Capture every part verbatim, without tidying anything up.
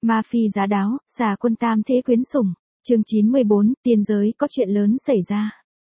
Ma phi giá đáo, xà quân tam thế quyến sủng. Chương chín mươi bốn, tiên giới có chuyện lớn xảy ra.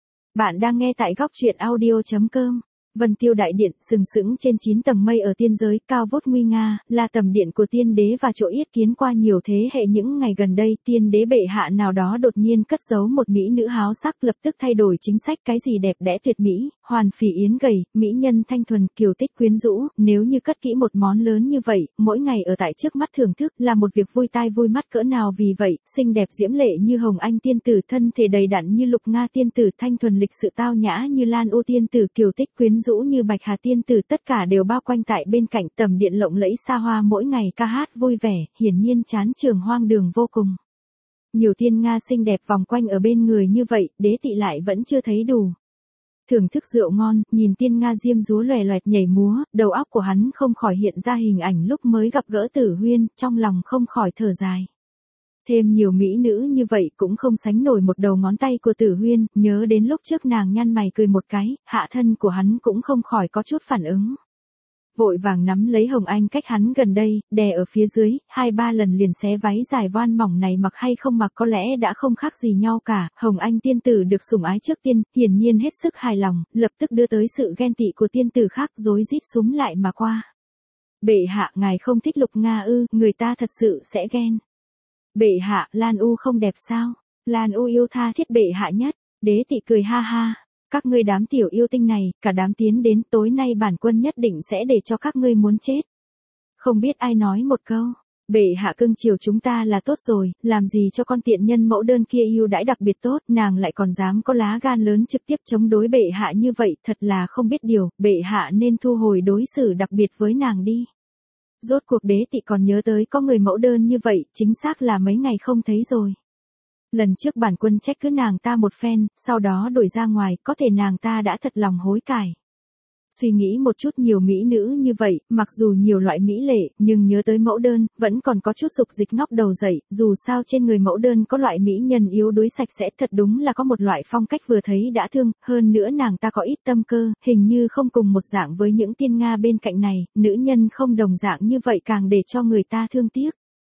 Bạn đang nghe tại góc truyện audio chấm com. Vân Tiêu đại điện sừng sững trên chín tầng mây ở tiên giới, cao vút nguy nga, là tầm điện của tiên đế và chỗ yết kiến qua nhiều thế hệ. Những ngày gần đây, tiên đế bệ hạ nào đó đột nhiên cất giấu một mỹ nữ háo sắc, lập tức thay đổi chính sách. Cái gì đẹp đẽ tuyệt mỹ, hoàn phì yến gầy, mỹ nhân thanh thuần, kiều tích quyến rũ, nếu như cất kỹ một món lớn như vậy, mỗi ngày ở tại trước mắt thưởng thức là một việc vui tai vui mắt cỡ nào. Vì vậy, xinh đẹp diễm lệ như Hồng Anh tiên tử, thân thể đầy đặn như Lục Nga tiên tử, thanh thuần lịch sự tao nhã như Lan Ô tiên tử, kiều tích quyến rũ như Bạch Hà tiên tử, tất cả đều bao quanh tại bên cạnh tầm điện lộng lẫy xa hoa, mỗi ngày ca hát vui vẻ, hiển nhiên chán trường hoang đường vô cùng. Nhiều tiên Nga xinh đẹp vòng quanh ở bên người như vậy, đế tị lại vẫn chưa thấy đủ. Thưởng thức rượu ngon, nhìn tiên Nga diêm dúa loè loẹt nhảy múa, đầu óc của hắn không khỏi hiện ra hình ảnh lúc mới gặp gỡ Tử Huyên, trong lòng không khỏi thở dài. Thêm nhiều mỹ nữ như vậy cũng không sánh nổi một đầu ngón tay của Tử Huyên, nhớ đến lúc trước nàng nhăn mày cười một cái, hạ thân của hắn cũng không khỏi có chút phản ứng. Vội vàng nắm lấy Hồng Anh cách hắn gần đây, đè ở phía dưới, hai ba lần liền xé váy dài voan mỏng này, mặc hay không mặc có lẽ đã không khác gì nhau cả. Hồng Anh tiên tử được sủng ái trước tiên, hiển nhiên hết sức hài lòng, lập tức đưa tới sự ghen tị của tiên tử khác, rối rít súm lại mà qua. Bệ hạ, ngài không thích Lục Nga ư? Người ta thật sự sẽ ghen. Bệ hạ, Lan U không đẹp sao? Lan U yêu tha thiết bệ hạ nhất. Đế tị cười ha ha. Các ngươi đám tiểu yêu tinh này, cả đám tiến đến, tối nay bản quân nhất định sẽ để cho các ngươi muốn chết. Không biết ai nói một câu. Bệ hạ cưng chiều chúng ta là tốt rồi, làm gì cho con tiện nhân mẫu đơn kia yêu đãi đặc biệt tốt, nàng lại còn dám có lá gan lớn trực tiếp chống đối bệ hạ như vậy, thật là không biết điều, bệ hạ nên thu hồi đối xử đặc biệt với nàng đi. Rốt cuộc đế tị còn nhớ tới có người mẫu đơn như vậy, chính xác là mấy ngày không thấy rồi. Lần trước bản quân trách cứ nàng ta một phen, sau đó đuổi ra ngoài, có thể nàng ta đã thật lòng hối cải. Suy nghĩ một chút, nhiều mỹ nữ như vậy, mặc dù nhiều loại mỹ lệ, nhưng nhớ tới mẫu đơn, vẫn còn có chút dục dịch ngóc đầu dậy, dù sao trên người mẫu đơn có loại mỹ nhân yếu đuối sạch sẽ, thật đúng là có một loại phong cách vừa thấy đã thương, hơn nữa nàng ta có ít tâm cơ, hình như không cùng một dạng với những tiên Nga bên cạnh này, nữ nhân không đồng dạng như vậy càng để cho người ta thương tiếc.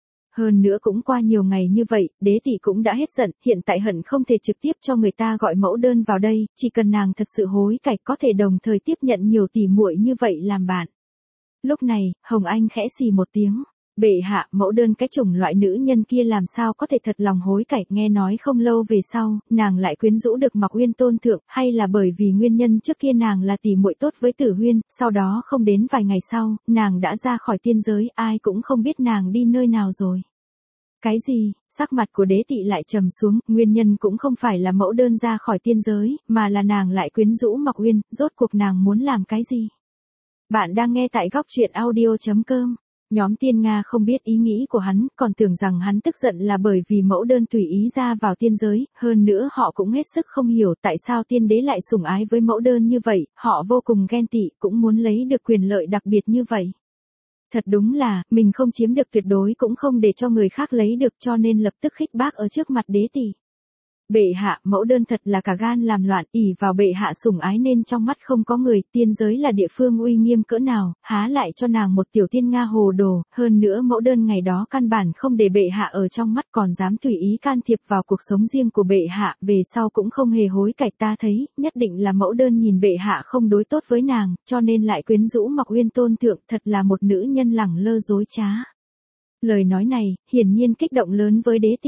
Hơn nữa cũng qua nhiều ngày như vậy, đế tị cũng đã hết giận, hiện tại hận không thể trực tiếp cho người ta gọi mẫu đơn vào đây, chỉ cần nàng thật sự hối cải có thể đồng thời tiếp nhận nhiều tỷ muội như vậy làm bạn. Lúc này, Hồng Anh khẽ xì một tiếng. Bệ hạ, mẫu đơn cái chủng loại nữ nhân kia làm sao có thể thật lòng hối cải, nghe nói không lâu về sau, nàng lại quyến rũ được Mạc Uyên tôn thượng, hay là bởi vì nguyên nhân trước kia nàng là tỷ muội tốt với Tử Huyên, sau đó không đến vài ngày sau, nàng đã ra khỏi tiên giới, ai cũng không biết nàng đi nơi nào rồi. Cái gì? Sắc mặt của đế tị lại trầm xuống, nguyên nhân cũng không phải là mẫu đơn ra khỏi tiên giới, mà là nàng lại quyến rũ Mạc Uyên, rốt cuộc nàng muốn làm cái gì? Bạn đang nghe tại góc truyện audio chấm com. Nhóm tiên Nga không biết ý nghĩ của hắn, còn tưởng rằng hắn tức giận là bởi vì mẫu đơn tùy ý ra vào tiên giới, hơn nữa họ cũng hết sức không hiểu tại sao tiên đế lại sủng ái với mẫu đơn như vậy, họ vô cùng ghen tị, cũng muốn lấy được quyền lợi đặc biệt như vậy. Thật đúng là, mình không chiếm được tuyệt đối cũng không để cho người khác lấy được, cho nên lập tức khích bác ở trước mặt đế tị. Bệ hạ, mẫu đơn thật là cả gan làm loạn, ỷ vào bệ hạ sủng ái nên trong mắt không có người, tiên giới là địa phương uy nghiêm cỡ nào, há lại cho nàng một tiểu tiên Nga hồ đồ, hơn nữa mẫu đơn ngày đó căn bản không để bệ hạ ở trong mắt, còn dám tùy ý can thiệp vào cuộc sống riêng của bệ hạ, về sau cũng không hề hối cải, ta thấy, nhất định là mẫu đơn nhìn bệ hạ không đối tốt với nàng, cho nên lại quyến rũ Mạc Uyên tôn thượng, thật là một nữ nhân lẳng lơ dối trá. Lời nói này, hiển nhiên kích động lớn với đế tị.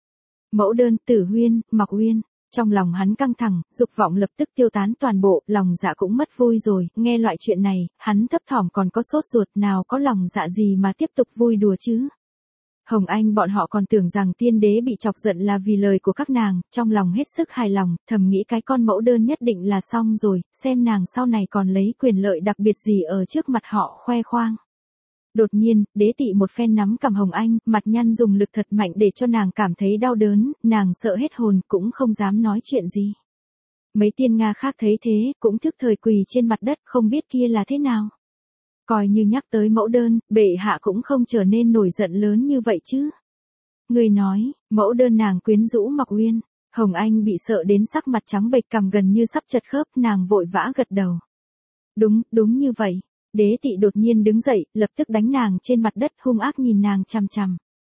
Mẫu đơn, Tử Huyên, Mạc Uyên, trong lòng hắn căng thẳng, dục vọng lập tức tiêu tán toàn bộ, lòng dạ cũng mất vui rồi, nghe loại chuyện này, hắn thấp thỏm còn có sốt ruột, nào có lòng dạ gì mà tiếp tục vui đùa chứ. Hồng Anh bọn họ còn tưởng rằng tiên đế bị chọc giận là vì lời của các nàng, trong lòng hết sức hài lòng, thầm nghĩ cái con mẫu đơn nhất định là xong rồi, xem nàng sau này còn lấy quyền lợi đặc biệt gì ở trước mặt họ khoe khoang. Đột nhiên, đế tị một phen nắm cằm Hồng Anh, mặt nhăn dùng lực thật mạnh để cho nàng cảm thấy đau đớn, nàng sợ hết hồn, cũng không dám nói chuyện gì. Mấy tiên Nga khác thấy thế, cũng thức thời quỳ trên mặt đất, không biết kia là thế nào. Coi như nhắc tới mẫu đơn, bệ hạ cũng không trở nên nổi giận lớn như vậy chứ. Người nói, mẫu đơn nàng quyến rũ Mạc Uyên. Hồng Anh bị sợ đến sắc mặt trắng bệch, cằm gần như sắp chật khớp, nàng vội vã gật đầu. Đúng, đúng như vậy. Đế tị đột nhiên đứng dậy, lập tức đánh nàng trên mặt đất, hung ác nhìn nàng chằm chằm.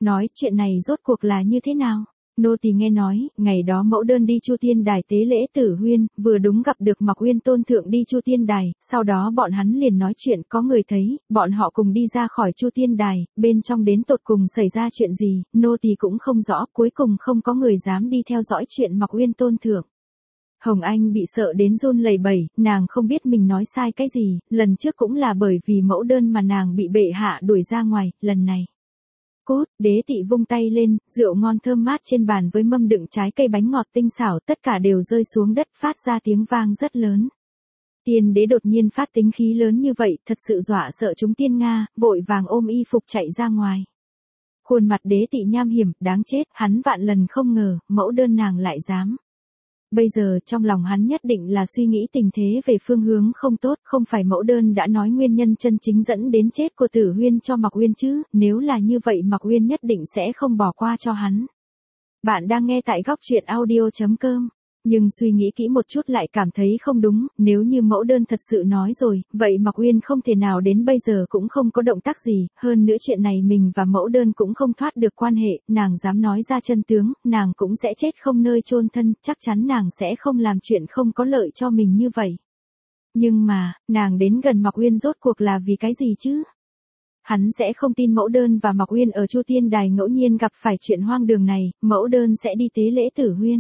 Nói chuyện này rốt cuộc là như thế nào? Nô tỳ nghe nói, ngày đó mẫu đơn đi Chu Tiên Đài tế lễ Tử Huyên, vừa đúng gặp được Mạc Uyên tôn thượng đi Chu Tiên Đài, sau đó bọn hắn liền nói chuyện, có người thấy, bọn họ cùng đi ra khỏi Chu Tiên Đài, bên trong đến tột cùng xảy ra chuyện gì, nô tỳ cũng không rõ, cuối cùng không có người dám đi theo dõi chuyện Mạc Uyên tôn thượng. Hồng Anh bị sợ đến run lẩy bẩy, nàng không biết mình nói sai cái gì, lần trước cũng là bởi vì mẫu đơn mà nàng bị bệ hạ đuổi ra ngoài, lần này. Cút, đế tị vung tay lên, rượu ngon thơm mát trên bàn với mâm đựng trái cây bánh ngọt tinh xảo tất cả đều rơi xuống đất phát ra tiếng vang rất lớn. Tiên đế đột nhiên phát tính khí lớn như vậy, thật sự dọa sợ chúng tiên Nga, vội vàng ôm y phục chạy ra ngoài. Khuôn mặt đế tị nham hiểm, đáng chết, hắn vạn lần không ngờ, mẫu đơn nàng lại dám. Bây giờ trong lòng hắn nhất định là suy nghĩ tình thế về phương hướng không tốt, không phải mẫu đơn đã nói nguyên nhân chân chính dẫn đến chết của Tử Huyên cho Mạc Uyên chứ, nếu là như vậy Mạc Uyên nhất định sẽ không bỏ qua cho hắn. Bạn đang nghe tại góc truyện audio chấm com. Nhưng suy nghĩ kỹ một chút lại cảm thấy không đúng, nếu như mẫu đơn thật sự nói rồi, vậy Mạc Uyên không thể nào đến bây giờ cũng không có động tác gì, hơn nữa chuyện này mình và mẫu đơn cũng không thoát được quan hệ, nàng dám nói ra chân tướng, nàng cũng sẽ chết không nơi chôn thân, chắc chắn nàng sẽ không làm chuyện không có lợi cho mình như vậy. Nhưng mà, nàng đến gần Mạc Uyên rốt cuộc là vì cái gì chứ? Hắn sẽ không tin mẫu đơn và Mạc Uyên ở Chu Tiên Đài ngẫu nhiên gặp phải chuyện hoang đường này, mẫu đơn sẽ đi tế lễ Tử Huyên.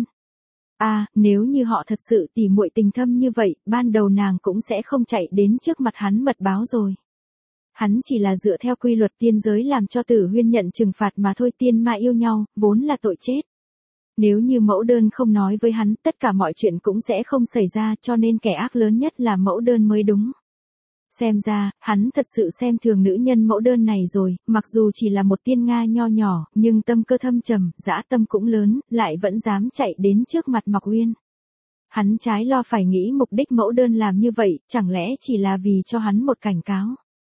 À, nếu như họ thật sự tỉ muội tình thâm như vậy, ban đầu nàng cũng sẽ không chạy đến trước mặt hắn mật báo rồi. Hắn chỉ là dựa theo quy luật tiên giới làm cho Tử Huyên nhận trừng phạt mà thôi, tiên ma yêu nhau, vốn là tội chết. Nếu như mẫu đơn không nói với hắn, tất cả mọi chuyện cũng sẽ không xảy ra, cho nên kẻ ác lớn nhất là mẫu đơn mới đúng. Xem ra, hắn thật sự xem thường nữ nhân mẫu đơn này rồi, mặc dù chỉ là một tiên Nga nho nhỏ, nhưng tâm cơ thâm trầm, dã tâm cũng lớn, lại vẫn dám chạy đến trước mặt Mạc Uyên. Hắn trái lo phải nghĩ mục đích mẫu đơn làm như vậy, chẳng lẽ chỉ là vì cho hắn một cảnh cáo.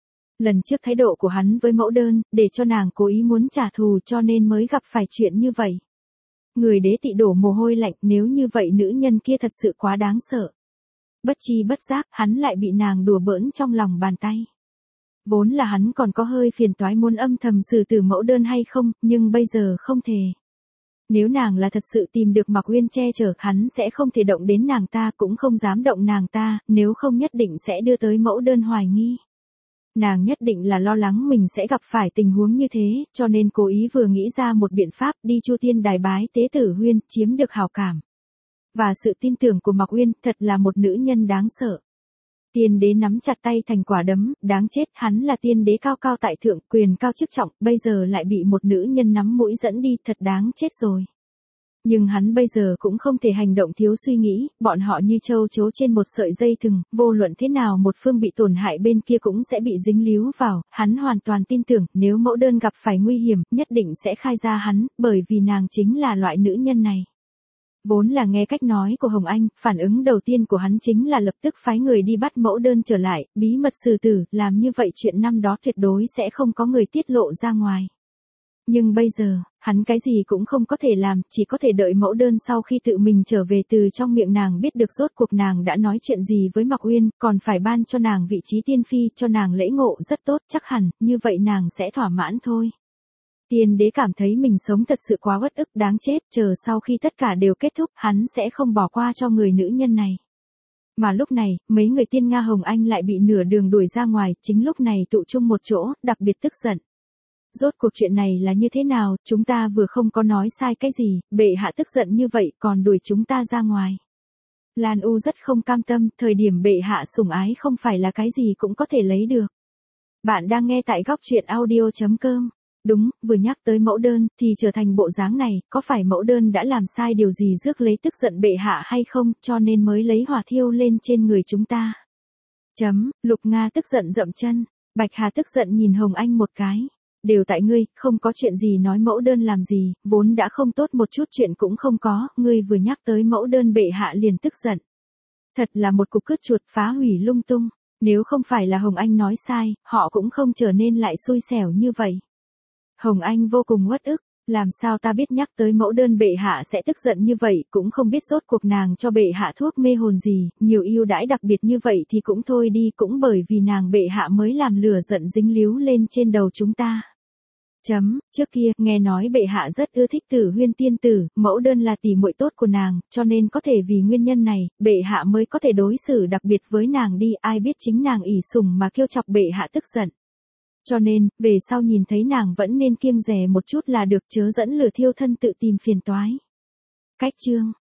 Lần trước thái độ của hắn với mẫu đơn, để cho nàng cố ý muốn trả thù cho nên mới gặp phải chuyện như vậy. Người đế tị đổ mồ hôi lạnh, nếu như vậy nữ nhân kia thật sự quá đáng sợ. Bất chi bất giác, hắn lại bị nàng đùa bỡn trong lòng bàn tay. Vốn là hắn còn có hơi phiền toái muốn âm thầm xử tử mẫu đơn hay không, nhưng bây giờ không thể. Nếu nàng là thật sự tìm được Mạc Uyên che chở, hắn sẽ không thể động đến nàng ta, cũng không dám động nàng ta, nếu không nhất định sẽ đưa tới mẫu đơn hoài nghi. Nàng nhất định là lo lắng mình sẽ gặp phải tình huống như thế, cho nên cố ý vừa nghĩ ra một biện pháp đi Chu Tiên Đài bái tế Tử Huyên, chiếm được hảo cảm. Và sự tin tưởng của Mạc Uyên, thật là một nữ nhân đáng sợ. Tiên đế nắm chặt tay thành quả đấm, đáng chết, hắn là tiên đế cao cao tại thượng, quyền cao chức trọng, bây giờ lại bị một nữ nhân nắm mũi dẫn đi, thật đáng chết rồi. Nhưng hắn bây giờ cũng không thể hành động thiếu suy nghĩ, bọn họ như châu chấu trên một sợi dây thừng, vô luận thế nào một phương bị tổn hại bên kia cũng sẽ bị dính líu vào, hắn hoàn toàn tin tưởng, nếu mẫu đơn gặp phải nguy hiểm, nhất định sẽ khai ra hắn, bởi vì nàng chính là loại nữ nhân này. Vốn là nghe cách nói của Hồng Anh, phản ứng đầu tiên của hắn chính là lập tức phái người đi bắt mẫu đơn trở lại, bí mật xử tử, làm như vậy chuyện năm đó tuyệt đối sẽ không có người tiết lộ ra ngoài. Nhưng bây giờ, hắn cái gì cũng không có thể làm, chỉ có thể đợi mẫu đơn sau khi tự mình trở về từ trong miệng nàng biết được rốt cuộc nàng đã nói chuyện gì với Mạc Uyên, còn phải ban cho nàng vị trí tiên phi, cho nàng lễ ngộ rất tốt, chắc hẳn, như vậy nàng sẽ thỏa mãn thôi. Tiên đế cảm thấy mình sống thật sự quá uất ức, đáng chết, chờ sau khi tất cả đều kết thúc, hắn sẽ không bỏ qua cho người nữ nhân này. Mà lúc này, mấy người tiên Nga Hồng Anh lại bị nửa đường đuổi ra ngoài, chính lúc này tụ chung một chỗ, đặc biệt tức giận. Rốt cuộc chuyện này là như thế nào, chúng ta vừa không có nói sai cái gì, bệ hạ tức giận như vậy còn đuổi chúng ta ra ngoài. Lan U rất không cam tâm, thời điểm bệ hạ sủng ái không phải là cái gì cũng có thể lấy được. Bạn đang nghe tại góc truyện audio chấm com. Đúng, vừa nhắc tới mẫu đơn, thì trở thành bộ dáng này, có phải mẫu đơn đã làm sai điều gì rước lấy tức giận bệ hạ hay không, cho nên mới lấy hỏa thiêu lên trên người chúng ta. Chấm, Lục Nga tức giận dậm chân, Bạch Hà tức giận nhìn Hồng Anh một cái. Đều tại ngươi, không có chuyện gì nói mẫu đơn làm gì, vốn đã không tốt một chút chuyện cũng không có, ngươi vừa nhắc tới mẫu đơn bệ hạ liền tức giận. Thật là một cục cứt chuột phá hủy lung tung, nếu không phải là Hồng Anh nói sai, họ cũng không trở nên lại xui xẻo như vậy. Hồng Anh vô cùng uất ức, làm sao ta biết nhắc tới mẫu đơn bệ hạ sẽ tức giận như vậy, cũng không biết rốt cuộc nàng cho bệ hạ thuốc mê hồn gì, nhiều ưu đãi đặc biệt như vậy thì cũng thôi đi, cũng bởi vì nàng bệ hạ mới làm lửa giận dính líu lên trên đầu chúng ta. Chấm, trước kia, nghe nói bệ hạ rất ưa thích Tử Huyên tiên tử, mẫu đơn là tỷ muội tốt của nàng, cho nên có thể vì nguyên nhân này, bệ hạ mới có thể đối xử đặc biệt với nàng đi, ai biết chính nàng ỷ sủng mà kêu chọc bệ hạ tức giận. Cho nên, về sau nhìn thấy nàng vẫn nên kiêng dè một chút là được, chớ dẫn lửa thiêu thân tự tìm phiền toái. Cách chương